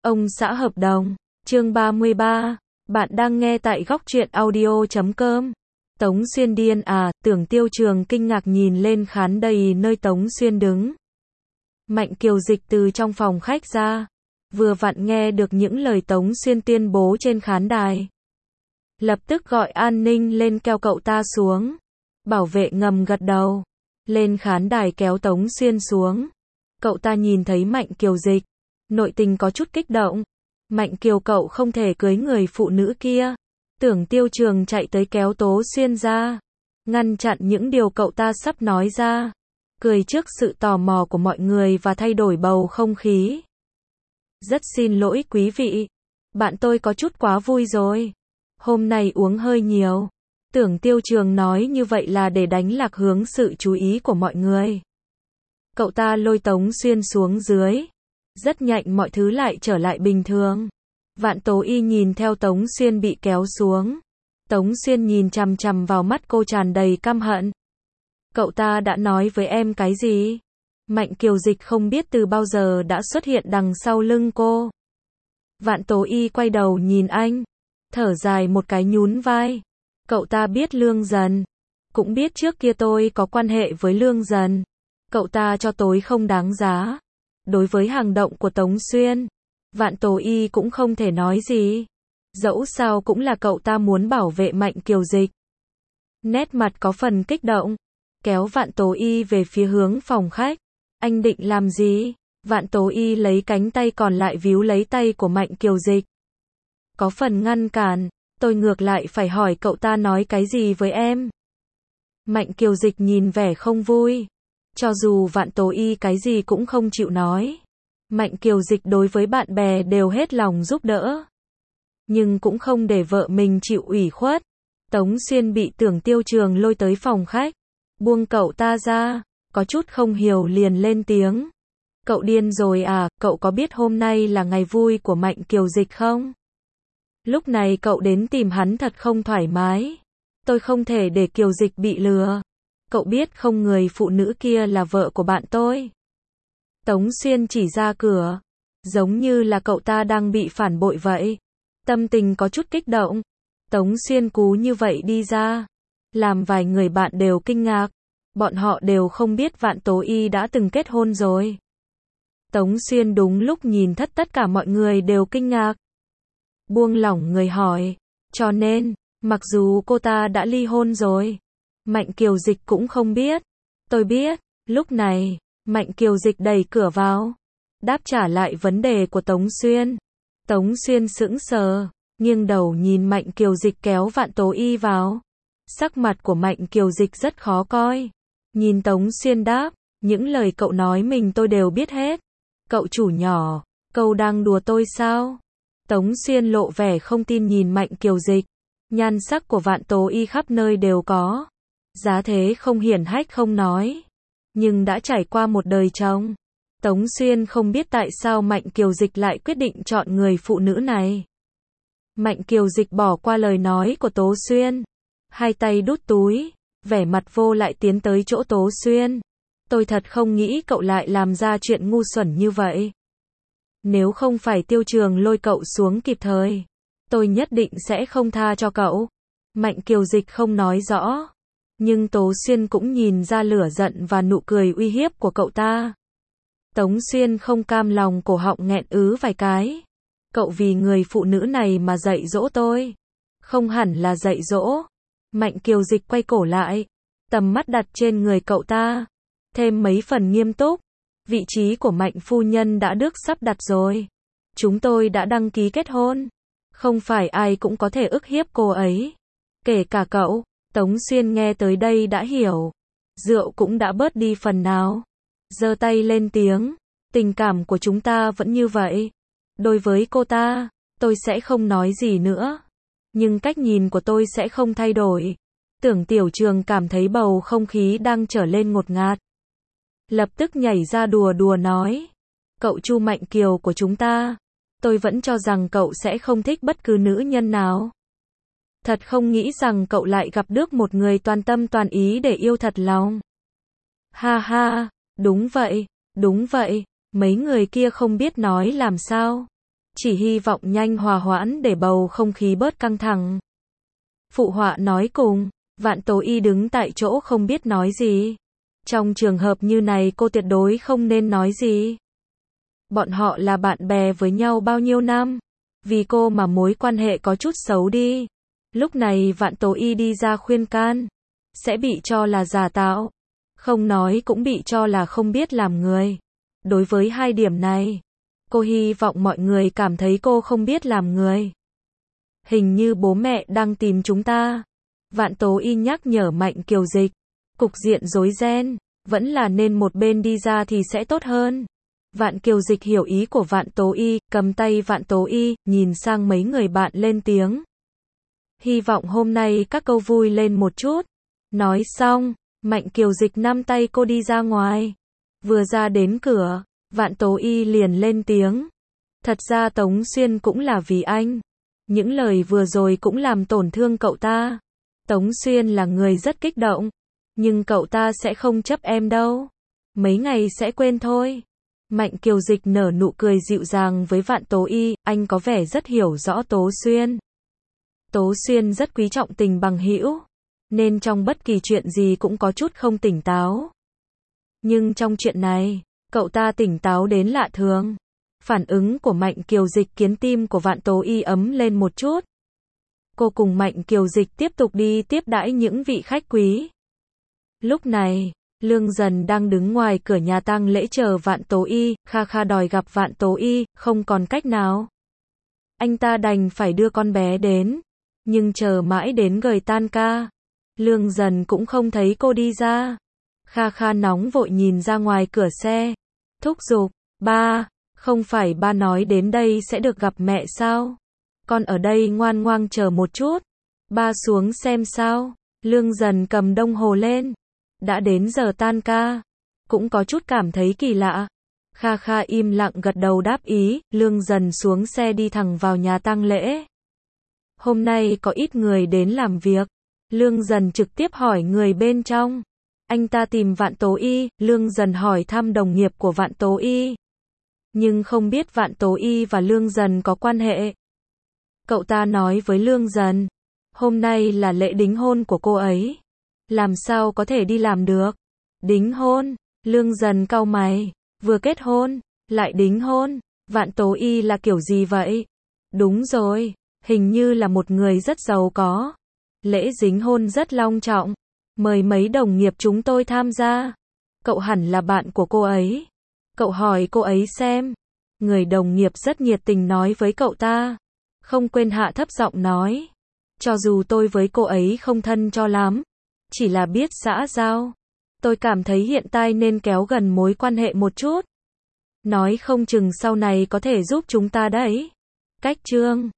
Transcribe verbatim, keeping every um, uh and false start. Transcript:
Ông xã hợp đồng, chương ba mươi ba, bạn đang nghe tại góc truyện audio chấm com. Tống Xuyên điên à, Tưởng Tiêu Trường kinh ngạc nhìn lên khán đài nơi Tống Xuyên đứng. Mạnh Kiều Dịch từ trong phòng khách ra, vừa vặn nghe được những lời Tống Xuyên tuyên bố trên khán đài. Lập tức gọi an ninh lên kéo cậu ta xuống. Bảo vệ ngầm gật đầu, lên khán đài kéo Tống Xuyên xuống. Cậu ta nhìn thấy Mạnh Kiều Dịch, nội tình có chút kích động. Mạnh Kiều cậu không thể cưới người phụ nữ kia. Tưởng Tiêu Trường chạy tới kéo Tố Xuyên ra, ngăn chặn những điều cậu ta sắp nói ra, cười trước sự tò mò của mọi người và thay đổi bầu không khí. Rất xin lỗi quý vị, bạn tôi có chút quá vui rồi. Hôm nay uống hơi nhiều. Tưởng Tiêu Trường nói như vậy là để đánh lạc hướng sự chú ý của mọi người. Cậu ta lôi Tống Xuyên xuống dưới. Rất nhanh mọi thứ lại trở lại bình thường. Vạn Tố Y nhìn theo Tống Xuyên bị kéo xuống. Tống Xuyên nhìn chằm chằm vào mắt cô tràn đầy căm hận. Cậu ta đã nói với em cái gì? Mạnh Kiều Dịch không biết từ bao giờ đã xuất hiện đằng sau lưng cô. Vạn Tố Y quay đầu nhìn anh, thở dài một cái nhún vai. Cậu ta biết Lương Dần, cũng biết trước kia tôi có quan hệ với Lương Dần. Cậu ta cho tôi không đáng giá. Đối với hành động của Tống Xuyên, Vạn Tố Y cũng không thể nói gì. Dẫu sao cũng là cậu ta muốn bảo vệ Mạnh Kiều Dịch. Nét mặt có phần kích động, kéo Vạn Tố Y về phía hướng phòng khách. Anh định làm gì? Vạn Tố Y lấy cánh tay còn lại víu lấy tay của Mạnh Kiều Dịch. Có phần ngăn cản, tôi ngược lại phải hỏi cậu ta nói cái gì với em. Mạnh Kiều Dịch nhìn vẻ không vui. Cho dù Vạn Tố Y cái gì cũng không chịu nói. Mạnh Kiều Dịch đối với bạn bè đều hết lòng giúp đỡ. Nhưng cũng không để vợ mình chịu ủy khuất. Tống Xuyên bị Tưởng Tiêu Trường lôi tới phòng khách. Buông cậu ta ra, có chút không hiểu liền lên tiếng. Cậu điên rồi à, cậu có biết hôm nay là ngày vui của Mạnh Kiều Dịch không? Lúc này cậu đến tìm hắn thật không thoải mái. Tôi không thể để Kiều Dịch bị lừa. Cậu biết không, người phụ nữ kia là vợ của bạn tôi. Tống Xuyên chỉ ra cửa, giống như là cậu ta đang bị phản bội vậy. Tâm tình có chút kích động. Tống Xuyên cú như vậy đi ra, làm vài người bạn đều kinh ngạc. Bọn họ đều không biết Vạn Tố Y đã từng kết hôn rồi. Tống Xuyên đúng lúc nhìn thất tất cả mọi người đều kinh ngạc. Buông lỏng người hỏi, cho nên, mặc dù cô ta đã ly hôn rồi, Mạnh Kiều Dịch cũng không biết. Tôi biết. Lúc này, Mạnh Kiều Dịch đẩy cửa vào, đáp trả lại vấn đề của Tống Xuyên. Tống Xuyên sững sờ, nghiêng đầu nhìn Mạnh Kiều Dịch kéo Vạn Tố Y vào. Sắc mặt của Mạnh Kiều Dịch rất khó coi. Nhìn Tống Xuyên đáp, những lời cậu nói mình tôi đều biết hết. Cậu chủ nhỏ, cậu đang đùa tôi sao? Tống Xuyên lộ vẻ không tin nhìn Mạnh Kiều Dịch. Nhan sắc của Vạn Tố Y khắp nơi đều có. Giá thế không hiển hách không nói. Nhưng đã trải qua một đời chồng. Tống Xuyên không biết tại sao Mạnh Kiều Dịch lại quyết định chọn người phụ nữ này. Mạnh Kiều Dịch bỏ qua lời nói của Tố Xuyên. Hai tay đút túi, vẻ mặt vô lại tiến tới chỗ Tố Xuyên. Tôi thật không nghĩ cậu lại làm ra chuyện ngu xuẩn như vậy. Nếu không phải Tiêu Trường lôi cậu xuống kịp thời, tôi nhất định sẽ không tha cho cậu. Mạnh Kiều Dịch không nói rõ. Nhưng Tố Xuyên cũng nhìn ra lửa giận và nụ cười uy hiếp của cậu ta. Tống Xuyên không cam lòng, cổ họng nghẹn ứ vài cái. Cậu vì người phụ nữ này mà dạy dỗ tôi. Không hẳn là dạy dỗ. Mạnh Kiều Dịch quay cổ lại, tầm mắt đặt trên người cậu ta, thêm mấy phần nghiêm túc. Vị trí của Mạnh phu nhân đã được sắp đặt rồi. Chúng tôi đã đăng ký kết hôn. Không phải ai cũng có thể ức hiếp cô ấy. Kể cả cậu. Tống Xuyên nghe tới đây đã hiểu. Rượu cũng đã bớt đi phần nào. Giơ tay lên tiếng. Tình cảm của chúng ta vẫn như vậy. Đối với cô ta, tôi sẽ không nói gì nữa. Nhưng cách nhìn của tôi sẽ không thay đổi. Tưởng Tiểu Trường cảm thấy bầu không khí đang trở lên ngột ngạt. Lập tức nhảy ra đùa đùa nói. Cậu Chu Mạnh Kiều của chúng ta. Tôi vẫn cho rằng cậu sẽ không thích bất cứ nữ nhân nào. Thật không nghĩ rằng cậu lại gặp được một người toàn tâm toàn ý để yêu thật lòng. Ha ha, đúng vậy, đúng vậy, mấy người kia không biết nói làm sao. chỉ hy vọng nhanh hòa hoãn để bầu không khí bớt căng thẳng. Phụ họa nói cùng, Vạn Tố Y đứng tại chỗ không biết nói gì. Trong trường hợp như này cô tuyệt đối không nên nói gì. Bọn họ là bạn bè với nhau bao nhiêu năm, vì cô mà mối quan hệ có chút xấu đi. Lúc này Vạn Tố Y đi ra khuyên can, sẽ bị cho là giả tạo, không nói cũng bị cho là không biết làm người. Đối với hai điểm này, cô hy vọng mọi người cảm thấy cô không biết làm người. Hình như bố mẹ đang tìm chúng ta. Vạn Tố Y nhắc nhở Mạnh Kiều Dịch. Cục diện rối ren, vẫn là nên một bên đi ra thì sẽ tốt hơn. Vạn Kiều Dịch hiểu ý của Vạn Tố Y, cầm tay Vạn Tố Y, nhìn sang mấy người bạn lên tiếng. Hy vọng hôm nay các câu vui lên một chút. Nói xong, Mạnh Kiều Dịch nắm tay cô đi ra ngoài. Vừa ra đến cửa, Vạn Tố Y liền lên tiếng. Thật ra Tống Xuyên cũng là vì anh. Những lời vừa rồi cũng làm tổn thương cậu ta. Tống Xuyên là người rất kích động, nhưng cậu ta sẽ không chấp em đâu. Mấy ngày sẽ quên thôi. Mạnh Kiều Dịch nở nụ cười dịu dàng với Vạn Tố Y, anh có vẻ rất hiểu rõ Tố Xuyên. Tố Xuyên rất quý trọng tình bằng hữu, nên trong bất kỳ chuyện gì cũng có chút không tỉnh táo. Nhưng trong chuyện này, cậu ta tỉnh táo đến lạ thường. Phản ứng của Mạnh Kiều Dịch khiến tim của Vạn Tố Y ấm lên một chút. Cô cùng Mạnh Kiều Dịch tiếp tục đi tiếp đãi những vị khách quý. Lúc này, Lương Dần đang đứng ngoài cửa nhà tang lễ chờ Vạn Tố Y, kha kha đòi gặp Vạn Tố Y, không còn cách nào. Anh ta đành phải đưa con bé đến, nhưng chờ mãi đến gời tan ca, Lương Dần cũng không thấy cô đi ra. Kha kha nóng vội nhìn ra ngoài cửa xe, thúc giục, ba, không phải ba nói đến đây sẽ được gặp mẹ sao? Con ở đây ngoan ngoãn chờ một chút, ba xuống xem sao. Lương Dần cầm đồng hồ lên, đã đến giờ tan ca, cũng có chút cảm thấy kỳ lạ. Kha kha im lặng gật đầu đáp ý, Lương Dần xuống xe đi thẳng vào nhà tang lễ. Hôm nay có ít người đến làm việc, Lương Dần trực tiếp hỏi người bên trong. Anh ta tìm Vạn Tố Y, Lương Dần hỏi thăm đồng nghiệp của Vạn Tố Y. Nhưng không biết Vạn Tố Y và Lương Dần có quan hệ. Cậu ta nói với Lương Dần, hôm nay là lễ đính hôn của cô ấy. Làm sao có thể đi làm được? Đính hôn? Lương Dần cau mày, vừa kết hôn, lại đính hôn. Vạn Tố Y là kiểu gì vậy? Đúng rồi, hình như là một người rất giàu có. Lễ đính hôn rất long trọng, mời mấy đồng nghiệp chúng tôi tham gia. Cậu hẳn là bạn của cô ấy. Cậu hỏi cô ấy xem. Người đồng nghiệp rất nhiệt tình nói với cậu ta. Không quên hạ thấp giọng nói. Cho dù tôi với cô ấy không thân cho lắm, chỉ là biết xã giao, tôi cảm thấy hiện tại nên kéo gần mối quan hệ một chút. Nói không chừng sau này có thể giúp chúng ta đấy. Cách chương